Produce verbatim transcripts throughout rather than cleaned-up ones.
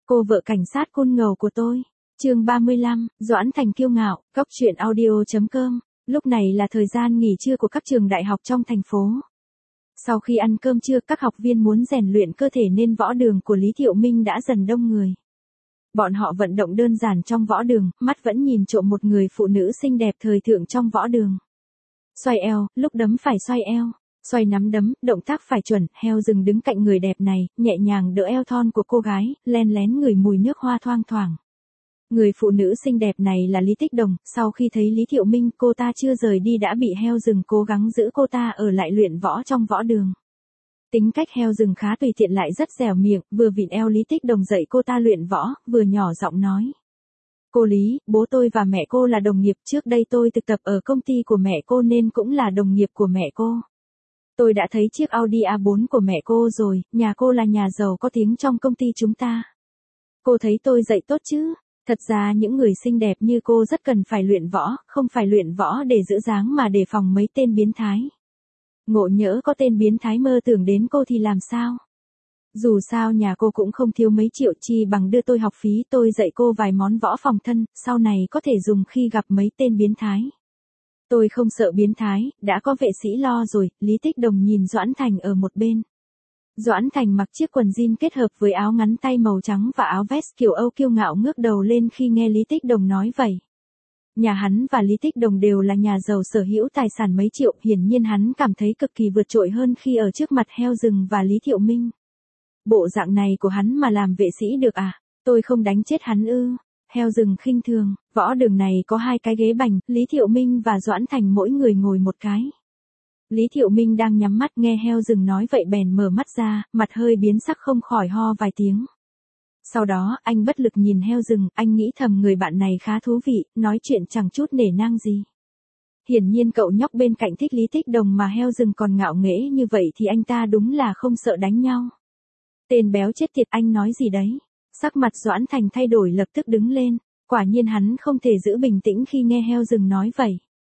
Cô vợ cảnh sát côn ngầu của tôi. Chương ba mươi lăm, Doãn Thành kiêu ngạo, Cóc truyện audio chấm com. Lúc này là thời gian nghỉ trưa của các trường đại học trong thành phố. Sau khi ăn cơm trưa, các học viên muốn rèn luyện cơ thể nên võ đường của Lý Thiệu Minh đã dần đông người. Bọn họ vận động đơn giản trong võ đường, mắt vẫn nhìn trộm một người phụ nữ xinh đẹp thời thượng trong võ đường. Xoay eo, lúc đấm phải xoay eo, xoay nắm đấm, động tác phải chuẩn. Heo rừng đứng cạnh người đẹp này, nhẹ nhàng đỡ eo thon của cô gái, len lén ngửi mùi nước hoa thoang thoảng. Người phụ nữ xinh đẹp này là Lý Tích Đồng. Sau khi thấy Lý Thiệu Minh, cô ta chưa rời đi đã bị heo rừng cố gắng giữ cô ta ở lại luyện võ trong võ đường. Tính cách heo rừng khá tùy tiện lại rất dẻo miệng, vừa vịn eo Lý Tích Đồng dạy cô ta luyện võ, vừa nhỏ giọng nói. Cô Lý, bố tôi và mẹ cô là đồng nghiệp, trước đây tôi thực tập ở công ty của mẹ cô nên cũng là đồng nghiệp của mẹ cô. Tôi đã thấy chiếc Audi a bốn của mẹ cô rồi, nhà cô là nhà giàu có tiếng trong công ty chúng ta. Cô thấy tôi dạy tốt chứ? Thật ra những người xinh đẹp như cô rất cần phải luyện võ, không phải luyện võ để giữ dáng mà để phòng mấy tên biến thái. Ngộ nhỡ có tên biến thái mơ tưởng đến cô thì làm sao? Dù sao nhà cô cũng không thiếu mấy triệu, chi bằng đưa tôi học phí, tôi dạy cô vài món võ phòng thân, sau này có thể dùng khi gặp mấy tên biến thái. Tôi không sợ biến thái, đã có vệ sĩ lo rồi. Lý Tích Đồng nhìn Doãn Thành ở một bên. Doãn Thành mặc chiếc quần jean kết hợp với áo ngắn tay màu trắng và áo vest kiểu Âu kiêu ngạo ngước đầu lên khi nghe Lý Tích Đồng nói vậy. Nhà hắn và Lý Tích Đồng đều là nhà giàu sở hữu tài sản mấy triệu, hiển nhiên hắn cảm thấy cực kỳ vượt trội hơn khi ở trước mặt heo rừng và Lý Thiệu Minh. Bộ dạng này của hắn mà làm vệ sĩ được à? Tôi không đánh chết hắn ư? Heo rừng khinh thường. Võ đường này có hai cái ghế bành, Lý Thiệu Minh và Doãn Thành mỗi người ngồi một cái. Lý Thiệu Minh đang nhắm mắt nghe heo rừng nói vậy bèn mở mắt ra, mặt hơi biến sắc không khỏi ho vài tiếng. Sau đó, anh bất lực nhìn heo rừng, anh nghĩ thầm người bạn này khá thú vị, nói chuyện chẳng chút nể nang gì. Hiển nhiên cậu nhóc bên cạnh thích Lý Tích Đồng mà heo rừng còn ngạo nghễ như vậy thì anh ta đúng là không sợ đánh nhau. Tên béo chết tiệt, anh nói gì đấy? Sắc mặt Doãn Thành thay đổi lập tức đứng lên, quả nhiên hắn không thể giữ bình tĩnh khi nghe heo rừng nói vậy.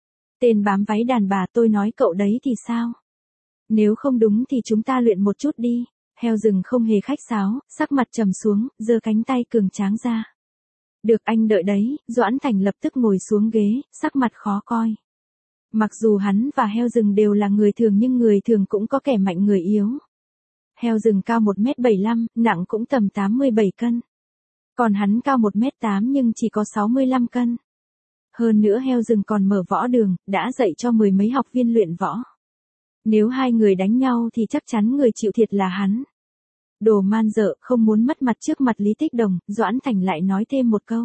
Tên bám váy đàn bà, tôi nói cậu đấy thì sao? Nếu không đúng thì chúng ta luyện một chút đi. Heo rừng không hề khách sáo, sắc mặt trầm xuống, giơ cánh tay cường tráng ra. Được, anh đợi đấy. Doãn Thành lập tức ngồi xuống ghế, sắc mặt khó coi. Mặc dù hắn và heo rừng đều là người thường nhưng người thường cũng có kẻ mạnh người yếu. Heo rừng cao một mét bảy mươi lăm, nặng cũng tầm tám mươi bảy cân. Còn hắn cao một mét tám nhưng chỉ có sáu mươi lăm cân. Hơn nữa heo rừng còn mở võ đường, đã dạy cho mười mấy học viên luyện võ. Nếu hai người đánh nhau thì chắc chắn người chịu thiệt là hắn. Đồ man dợ, không muốn mất mặt trước mặt Lý Tích Đồng, Doãn Thành lại nói thêm một câu.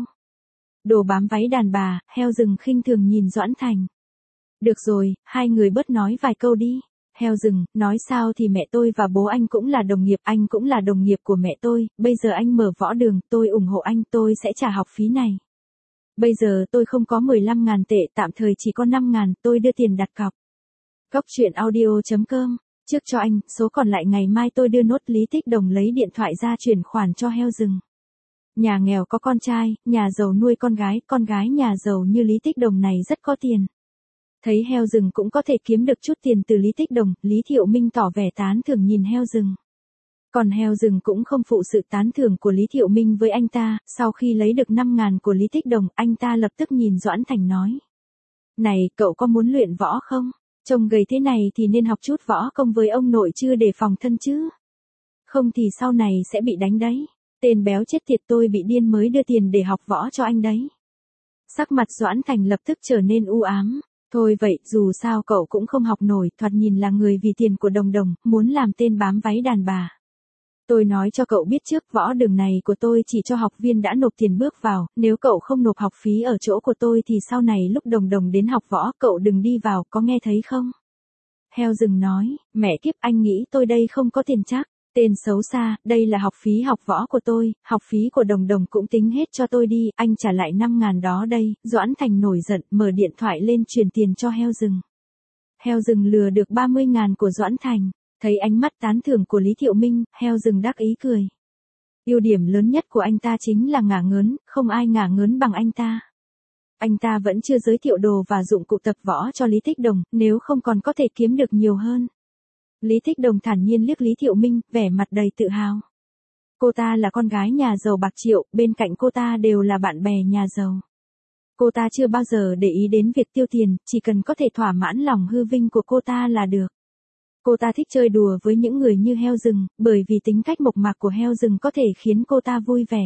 Đồ bám váy đàn bà, heo rừng khinh thường nhìn Doãn Thành. Được rồi, hai người bớt nói vài câu đi. Heo rừng, nói sao thì mẹ tôi và bố anh cũng là đồng nghiệp, anh cũng là đồng nghiệp của mẹ tôi, bây giờ anh mở võ đường, tôi ủng hộ anh, tôi sẽ trả học phí này. Bây giờ tôi không có mười lăm ngàn tệ, tạm thời chỉ có năm ngàn, tôi đưa tiền đặt cọc. Cóc truyện audio chấm com, trước cho anh, số còn lại ngày mai tôi đưa nốt. Lý Tích Đồng lấy điện thoại ra chuyển khoản cho heo rừng. Nhà nghèo có con trai, nhà giàu nuôi con gái, con gái nhà giàu như Lý Tích Đồng này rất có tiền. Thấy heo rừng cũng có thể kiếm được chút tiền từ Lý Tích Đồng, Lý Thiệu Minh tỏ vẻ tán thưởng nhìn heo rừng. Còn heo rừng cũng không phụ sự tán thưởng của Lý Thiệu Minh với anh ta, sau khi lấy được năm ngàn của Lý Tích Đồng, anh ta lập tức nhìn Doãn Thành nói. Này, cậu có muốn luyện võ không? Trông gầy thế này thì nên học chút võ công với ông nội chưa để phòng thân chứ. Không thì sau này sẽ bị đánh đấy. Tên béo chết tiệt, tôi bị điên mới đưa tiền để học võ cho anh đấy. Sắc mặt Doãn Thành lập tức trở nên u ám. Thôi vậy, dù sao cậu cũng không học nổi, thoạt nhìn là người vì tiền của Đồng Đồng, muốn làm tên bám váy đàn bà. Tôi nói cho cậu biết trước, võ đường này của tôi chỉ cho học viên đã nộp tiền bước vào, nếu cậu không nộp học phí ở chỗ của tôi thì sau này lúc Đồng Đồng đến học võ, cậu đừng đi vào, có nghe thấy không? Heo rừng nói, mẹ kiếp, anh nghĩ tôi đây không có tiền chắc. Tên xấu xa, đây là học phí học võ của tôi, học phí của Đồng Đồng cũng tính hết cho tôi đi, anh trả lại năm ngàn đó đây. Doãn Thành nổi giận, mở điện thoại lên truyền tiền cho heo rừng. Heo rừng lừa được ba mươi ngàn của Doãn Thành, thấy ánh mắt tán thưởng của Lý Thiệu Minh, heo rừng đắc ý cười. Ưu điểm lớn nhất của anh ta chính là ngả ngớn, không ai ngả ngớn bằng anh ta. Anh ta vẫn chưa giới thiệu đồ và dụng cụ tập võ cho Lý Tích Đồng, nếu không còn có thể kiếm được nhiều hơn. Lý Tích Đồng thản nhiên liếc Lý Thiệu Minh, vẻ mặt đầy tự hào. Cô ta là con gái nhà giàu bạc triệu, bên cạnh cô ta đều là bạn bè nhà giàu. Cô ta chưa bao giờ để ý đến việc tiêu tiền, chỉ cần có thể thỏa mãn lòng hư vinh của cô ta là được. Cô ta thích chơi đùa với những người như heo rừng, bởi vì tính cách mộc mạc của heo rừng có thể khiến cô ta vui vẻ.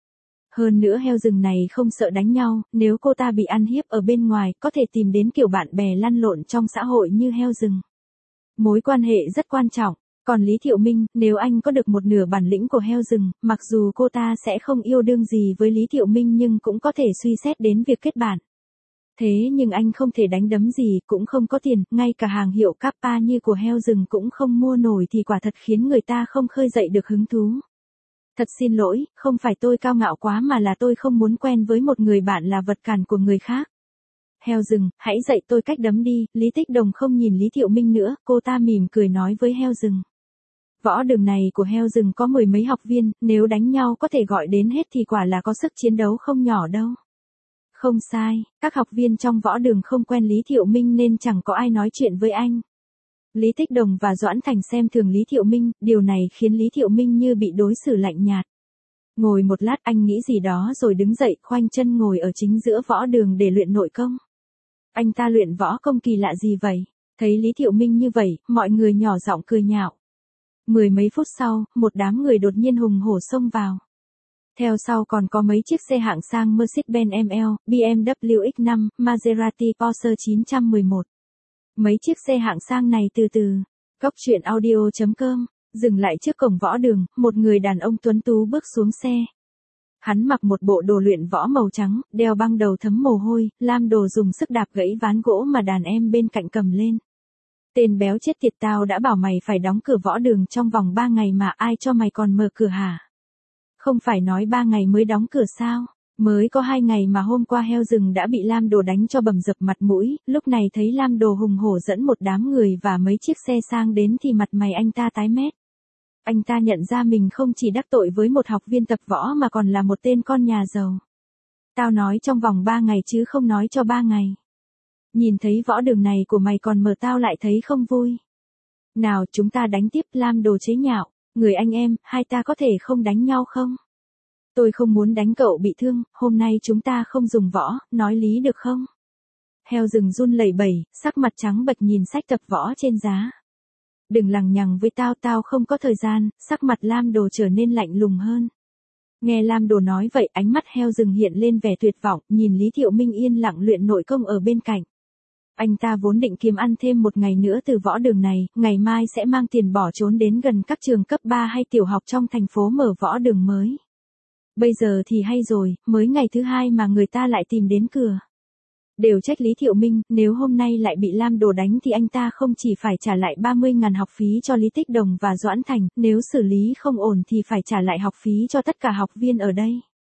Hơn nữa heo rừng này không sợ đánh nhau, nếu cô ta bị ăn hiếp ở bên ngoài, có thể tìm đến kiểu bạn bè lăn lộn trong xã hội như heo rừng. Mối quan hệ rất quan trọng. Còn Lý Thiệu Minh, nếu anh có được một nửa bản lĩnh của heo rừng, mặc dù cô ta sẽ không yêu đương gì với Lý Thiệu Minh nhưng cũng có thể suy xét đến việc kết bạn. Thế nhưng anh không thể đánh đấm gì, cũng không có tiền, ngay cả hàng hiệu Kappa như của heo rừng cũng không mua nổi thì quả thật khiến người ta không khơi dậy được hứng thú. Thật xin lỗi, không phải tôi cao ngạo quá mà là tôi không muốn quen với một người bạn là vật cản của người khác. Heo rừng, hãy dạy tôi cách đấm đi. Lý Tích Đồng không nhìn Lý Thiệu Minh nữa, cô ta mỉm cười nói với heo rừng. Võ đường này của heo rừng có mười mấy học viên, nếu đánh nhau có thể gọi đến hết thì quả là có sức chiến đấu không nhỏ đâu. Không sai, các học viên trong võ đường không quen Lý Thiệu Minh nên chẳng có ai nói chuyện với anh. Lý Tích Đồng và Doãn Thành xem thường Lý Thiệu Minh, điều này khiến Lý Thiệu Minh như bị đối xử lạnh nhạt. Ngồi một lát anh nghĩ gì đó rồi đứng dậy, khoanh chân ngồi ở chính giữa võ đường để luyện nội công. Anh ta luyện võ công kỳ lạ gì vậy? Thấy Lý Thiệu Minh như vậy, mọi người nhỏ giọng cười nhạo. Mười mấy phút sau, một đám người đột nhiên hùng hổ xông vào. Theo sau còn có mấy chiếc xe hạng sang Mercedes-Benz em lờ, bê em vê ích năm, Maserati Porsche chín một một. Mấy chiếc xe hạng sang này từ từ. Cóc truyện audio chấm com, dừng lại trước cổng võ đường, một người đàn ông tuấn tú bước xuống xe. Hắn mặc một bộ đồ luyện võ màu trắng, đeo băng đầu thấm mồ hôi, lam đồ dùng sức đạp gãy ván gỗ mà đàn em bên cạnh cầm lên. Tên béo chết tiệt, tao đã bảo mày phải đóng cửa võ đường trong vòng ba ngày mà ai cho mày còn mở cửa hả? Không phải nói ba ngày mới đóng cửa sao? Mới có hai ngày mà hôm qua heo rừng đã bị Lam Đồ đánh cho bầm dập mặt mũi, lúc này thấy Lam Đồ hùng hổ dẫn một đám người và mấy chiếc xe sang đến thì mặt mày anh ta tái mét. Anh ta nhận ra mình không chỉ đắc tội với một học viên tập võ mà còn là một tên con nhà giàu. Tao nói trong vòng ba ngày chứ không nói cho ba ngày. Nhìn thấy võ đường này của mày còn mở tao lại thấy không vui. Nào chúng ta đánh tiếp. Lam Đồ chế nhạo. Người anh em, hai ta có thể không đánh nhau không? Tôi không muốn đánh cậu bị thương, hôm nay chúng ta không dùng võ, nói lý được không? Heo rừng run lẩy bẩy, sắc mặt trắng bệch nhìn sách tập võ trên giá. Đừng lằng nhằng với tao, tao không có thời gian. Sắc mặt Lam Đồ trở nên lạnh lùng hơn. Nghe Lam Đồ nói vậy, ánh mắt heo rừng hiện lên vẻ tuyệt vọng, nhìn Lý Thiệu Minh yên lặng luyện nội công ở bên cạnh. Anh ta vốn định kiếm ăn thêm một ngày nữa từ võ đường này, ngày mai sẽ mang tiền bỏ trốn đến gần các trường cấp ba hay tiểu học trong thành phố mở võ đường mới. Bây giờ thì hay rồi, mới ngày thứ hai mà người ta lại tìm đến cửa. Đều trách Lý Thiệu Minh, nếu hôm nay lại bị Lam Đồ đánh thì anh ta không chỉ phải trả lại ba mươi nghìn học phí cho Lý Tích Đồng và Doãn Thành, nếu xử lý không ổn thì phải trả lại học phí cho tất cả học viên ở đây.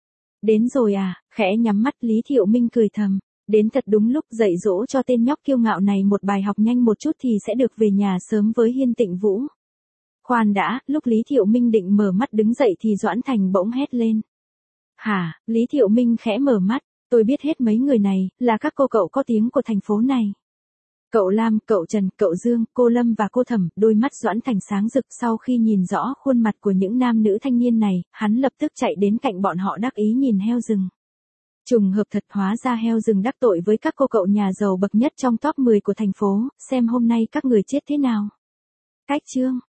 Đến rồi à, khẽ nhắm mắt Lý Thiệu Minh cười thầm. Đến thật đúng lúc, dạy dỗ cho tên nhóc kiêu ngạo này một bài học nhanh một chút thì sẽ được về nhà sớm với Hiên Tịnh Vũ. Khoan đã, lúc Lý Thiệu Minh định mở mắt đứng dậy thì Doãn Thành bỗng hét lên. Hả? Lý Thiệu Minh khẽ mở mắt, tôi biết hết mấy người này, là các cô cậu có tiếng của thành phố này. Cậu Lam, cậu Trần, cậu Dương, cô Lâm và cô Thẩm. Đôi mắt Doãn Thành sáng rực sau khi nhìn rõ khuôn mặt của những nam nữ thanh niên này, hắn lập tức chạy đến cạnh bọn họ đắc ý nhìn heo rừng. Trùng hợp thật, hóa ra heo rừng đắc tội với các cô cậu nhà giàu bậc nhất trong top mười của thành phố, xem hôm nay các người chết thế nào. Cách chương